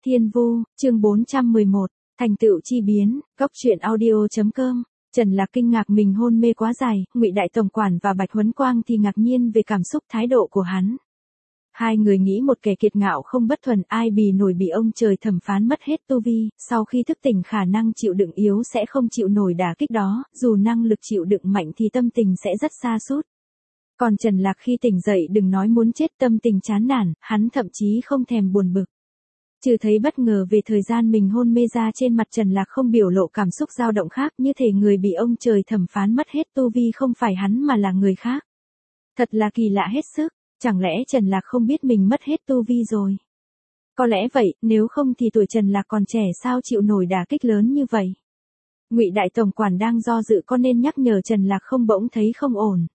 Thiên Vu, chương 411, thành tựu chi biến, góc truyện audio.com. Trần Lạc kinh ngạc mình hôn mê quá dài, Ngụy Đại Tổng quản và Bạch Huấn Quang thì ngạc nhiên về cảm xúc thái độ của hắn. Hai người nghĩ một kẻ kiệt ngạo không bất thuần, ai bì nổi bị ông trời thẩm phán mất hết tu vi, sau khi thức tỉnh khả năng chịu đựng yếu sẽ không chịu nổi đả kích đó, dù năng lực chịu đựng mạnh thì tâm tình sẽ rất sa sút. Còn Trần Lạc khi tỉnh dậy đừng nói muốn chết, tâm tình chán nản, hắn thậm chí không thèm buồn bực. Trừ thấy bất ngờ về thời gian mình hôn mê ra, trên mặt Trần Lạc không biểu lộ cảm xúc dao động khác, như thể người bị ông trời thẩm phán mất hết tu vi không phải hắn mà là người khác. Thật là kỳ lạ hết sức, chẳng lẽ Trần Lạc không biết mình mất hết tu vi rồi? Có lẽ vậy, nếu không thì tuổi Trần Lạc còn trẻ sao chịu nổi đả kích lớn như vậy? Ngụy Đại Tổng quản đang do dự có nên nhắc nhở Trần Lạc không, bỗng thấy không ổn.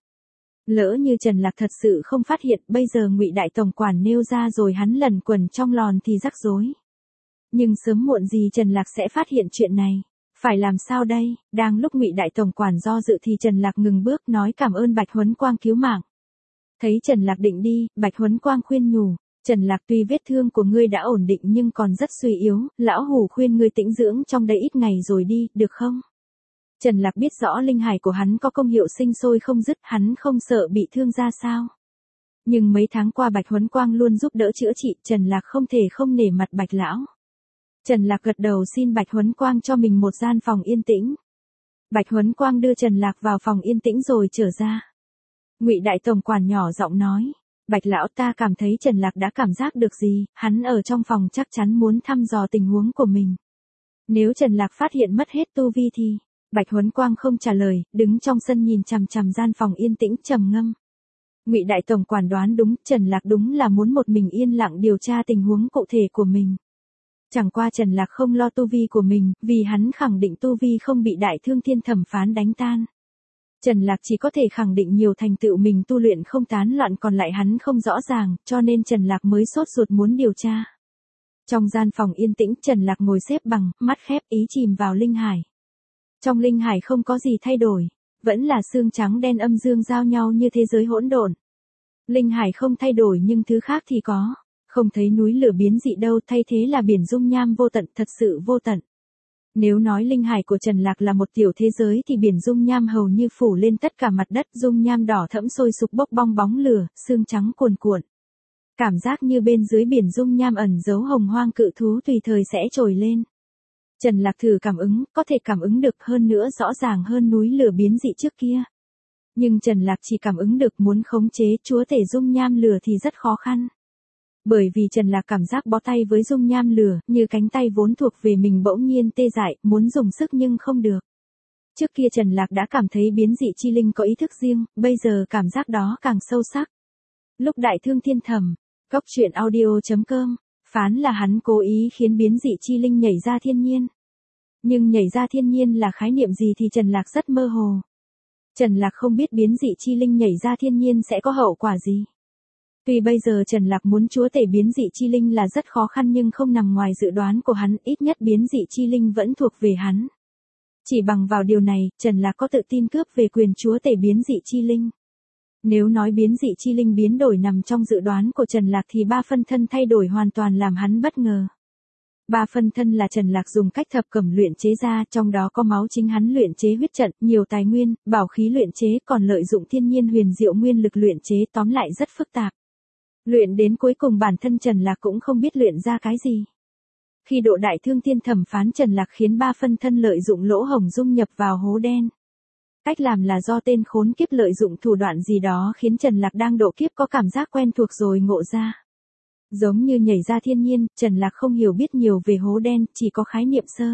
Lỡ như Trần Lạc thật sự không phát hiện, bây giờ Ngụy Đại Tổng quản nêu ra rồi hắn lẩn quẩn trong lòn thì rắc rối. Nhưng sớm muộn gì Trần Lạc sẽ phát hiện chuyện này. Phải làm sao đây? Đang lúc Ngụy Đại Tổng quản do dự thì Trần Lạc ngừng bước nói cảm ơn Bạch Huấn Quang cứu mạng. Thấy Trần Lạc định đi, Bạch Huấn Quang khuyên nhủ, Trần Lạc tuy vết thương của ngươi đã ổn định nhưng còn rất suy yếu, lão hủ khuyên ngươi tĩnh dưỡng trong đây ít ngày rồi đi, được không? Trần Lạc biết rõ linh hải của hắn có công hiệu sinh sôi không dứt, hắn không sợ bị thương ra sao. Nhưng mấy tháng qua Bạch Huấn Quang luôn giúp đỡ chữa trị, Trần Lạc không thể không nể mặt Bạch lão. Trần Lạc gật đầu xin Bạch Huấn Quang cho mình một gian phòng yên tĩnh. Bạch Huấn Quang đưa Trần Lạc vào phòng yên tĩnh rồi trở ra. Ngụy Đại Tổng quản nhỏ giọng nói, Bạch lão, ta cảm thấy Trần Lạc đã cảm giác được gì, hắn ở trong phòng chắc chắn muốn thăm dò tình huống của mình. Nếu Trần Lạc phát hiện mất hết tu vi thì... Bạch Huấn Quang không trả lời, đứng trong sân nhìn chằm chằm gian phòng yên tĩnh trầm ngâm. Ngụy Đại Tổng quản đoán đúng, Trần Lạc đúng là muốn một mình yên lặng điều tra tình huống cụ thể của mình. Chẳng qua Trần Lạc không lo tu vi của mình, vì hắn khẳng định tu vi không bị Đại Thương Thiên thẩm phán đánh tan. Trần Lạc chỉ có thể khẳng định nhiều thành tựu mình tu luyện không tán loạn, còn lại hắn không rõ ràng, cho nên Trần Lạc mới sốt ruột muốn điều tra. Trong gian phòng yên tĩnh, Trần Lạc ngồi xếp bằng, mắt khép ý chìm vào linh hải. Trong linh hải không có gì thay đổi, vẫn là xương trắng đen âm dương giao nhau như thế giới hỗn độn. Linh hải không thay đổi nhưng thứ khác thì có, không thấy núi lửa biến dị đâu, thay thế là biển dung nham vô tận, thật sự vô tận. Nếu nói linh hải của Trần Lạc là một tiểu thế giới thì biển dung nham hầu như phủ lên tất cả mặt đất, dung nham đỏ thẫm sôi sục bốc bong bóng lửa, xương trắng cuồn cuộn. Cảm giác như bên dưới biển dung nham ẩn giấu hồng hoang cự thú tùy thời sẽ trồi lên. Trần Lạc thử cảm ứng, có thể cảm ứng được, hơn nữa rõ ràng hơn núi lửa biến dị trước kia. Nhưng Trần Lạc chỉ cảm ứng được, muốn khống chế chúa tể dung nham lửa thì rất khó khăn. Bởi vì Trần Lạc cảm giác bó tay với dung nham lửa, như cánh tay vốn thuộc về mình bỗng nhiên tê dại, muốn dùng sức nhưng không được. Trước kia Trần Lạc đã cảm thấy biến dị chi linh có ý thức riêng, bây giờ cảm giác đó càng sâu sắc. Lúc Đại Thương Thiên thẩm, góc truyện audio.com, phán là hắn cố ý khiến biến dị chi linh nhảy ra thiên nhiên. Nhưng nhảy ra thiên nhiên là khái niệm gì thì Trần Lạc rất mơ hồ. Trần Lạc không biết biến dị chi linh nhảy ra thiên nhiên sẽ có hậu quả gì. Tuy bây giờ Trần Lạc muốn chúa tể biến dị chi linh là rất khó khăn nhưng không nằm ngoài dự đoán của hắn, ít nhất biến dị chi linh vẫn thuộc về hắn. Chỉ bằng vào điều này, Trần Lạc có tự tin cướp về quyền chúa tể biến dị chi linh. Nếu nói biến dị chi linh biến đổi nằm trong dự đoán của Trần Lạc thì 3 phân thân thay đổi hoàn toàn làm hắn bất ngờ. 3 phân thân là Trần Lạc dùng cách thập cẩm luyện chế ra, trong đó có máu chính hắn luyện chế huyết trận, nhiều tài nguyên, bảo khí luyện chế, còn lợi dụng thiên nhiên huyền diệu nguyên lực luyện chế, tóm lại rất phức tạp. Luyện đến cuối cùng bản thân Trần Lạc cũng không biết luyện ra cái gì. Khi độ Đại Thương Thiên thẩm phán, Trần Lạc khiến 3 phân thân lợi dụng lỗ hổng dung nhập vào hố đen. Cách làm là do tên khốn kiếp lợi dụng thủ đoạn gì đó khiến Trần Lạc đang độ kiếp có cảm giác quen thuộc rồi ngộ ra. Giống như nhảy ra thiên nhiên, Trần Lạc không hiểu biết nhiều về hố đen, chỉ có khái niệm sơ.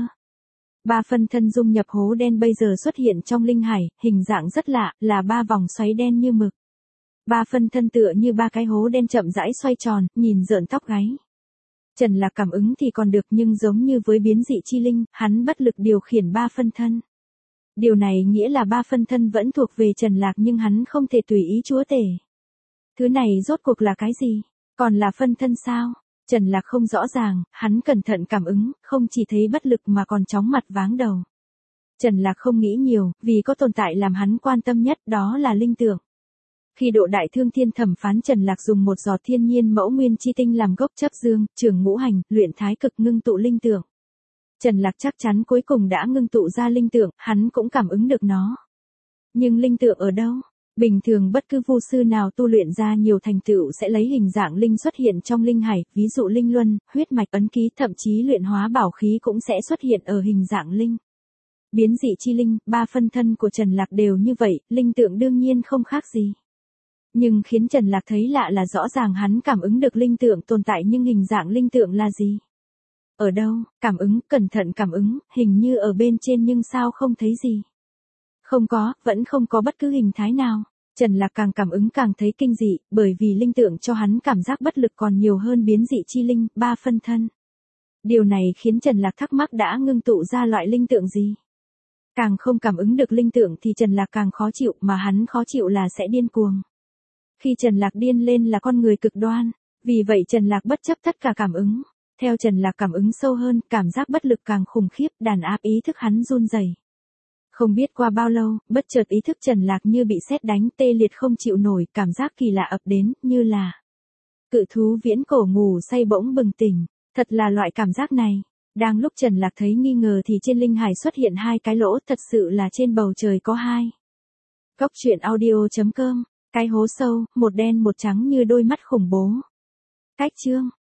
3 phân thân dung nhập hố đen bây giờ xuất hiện trong linh hải, hình dạng rất lạ, là 3 vòng xoáy đen như mực. 3 phân thân tựa như 3 cái hố đen chậm rãi xoay tròn, nhìn rợn tóc gáy. Trần Lạc cảm ứng thì còn được nhưng giống như với biến dị chi linh, hắn bất lực điều khiển 3 phân thân. Điều này nghĩa là 3 phân thân vẫn thuộc về Trần Lạc nhưng hắn không thể tùy ý chúa tể. Thứ này rốt cuộc là cái gì? Còn là phân thân sao? Trần Lạc không rõ ràng, hắn cẩn thận cảm ứng, không chỉ thấy bất lực mà còn chóng mặt váng đầu. Trần Lạc không nghĩ nhiều, vì có tồn tại làm hắn quan tâm nhất, đó là linh tượng. Khi độ đại thương thiên thẩm phán Trần Lạc dùng một giọt thiên nhiên mẫu nguyên chi tinh làm gốc chấp dương, trường ngũ hành, luyện thái cực ngưng tụ linh tượng. Trần Lạc chắc chắn cuối cùng đã ngưng tụ ra linh tượng, hắn cũng cảm ứng được nó. Nhưng linh tượng ở đâu? Bình thường bất cứ vu sư nào tu luyện ra nhiều thành tựu sẽ lấy hình dạng linh xuất hiện trong linh hải, ví dụ linh luân, huyết mạch ấn ký, thậm chí luyện hóa bảo khí cũng sẽ xuất hiện ở hình dạng linh. Biến dị chi linh, 3 phân thân của Trần Lạc đều như vậy, linh tượng đương nhiên không khác gì. Nhưng khiến Trần Lạc thấy lạ là rõ ràng hắn cảm ứng được linh tượng tồn tại nhưng hình dạng linh tượng là gì? Ở đâu? Cảm ứng, cẩn thận cảm ứng, hình như ở bên trên nhưng sao không thấy gì? Không có, vẫn không có bất cứ hình thái nào. Trần Lạc càng cảm ứng càng thấy kinh dị, bởi vì linh tượng cho hắn cảm giác bất lực còn nhiều hơn biến dị chi linh, 3 phân thân. Điều này khiến Trần Lạc thắc mắc đã ngưng tụ ra loại linh tượng gì? Càng không cảm ứng được linh tượng thì Trần Lạc càng khó chịu, mà hắn khó chịu là sẽ điên cuồng. Khi Trần Lạc điên lên là con người cực đoan, vì vậy Trần Lạc bất chấp tất cả cảm ứng. Theo Trần Lạc cảm ứng sâu hơn, cảm giác bất lực càng khủng khiếp, đàn áp ý thức hắn run rẩy. Không biết qua bao lâu, bất chợt ý thức Trần Lạc như bị sét đánh, tê liệt không chịu nổi, cảm giác kỳ lạ ập đến, như là cự thú viễn cổ ngủ say bỗng bừng tỉnh, thật là loại cảm giác này. Đang lúc Trần Lạc thấy nghi ngờ thì trên linh hải xuất hiện 2 cái lỗ, thật sự là trên bầu trời có 2. Góc truyện audio.com, cái hố sâu, một đen một trắng như đôi mắt khủng bố. Cách chương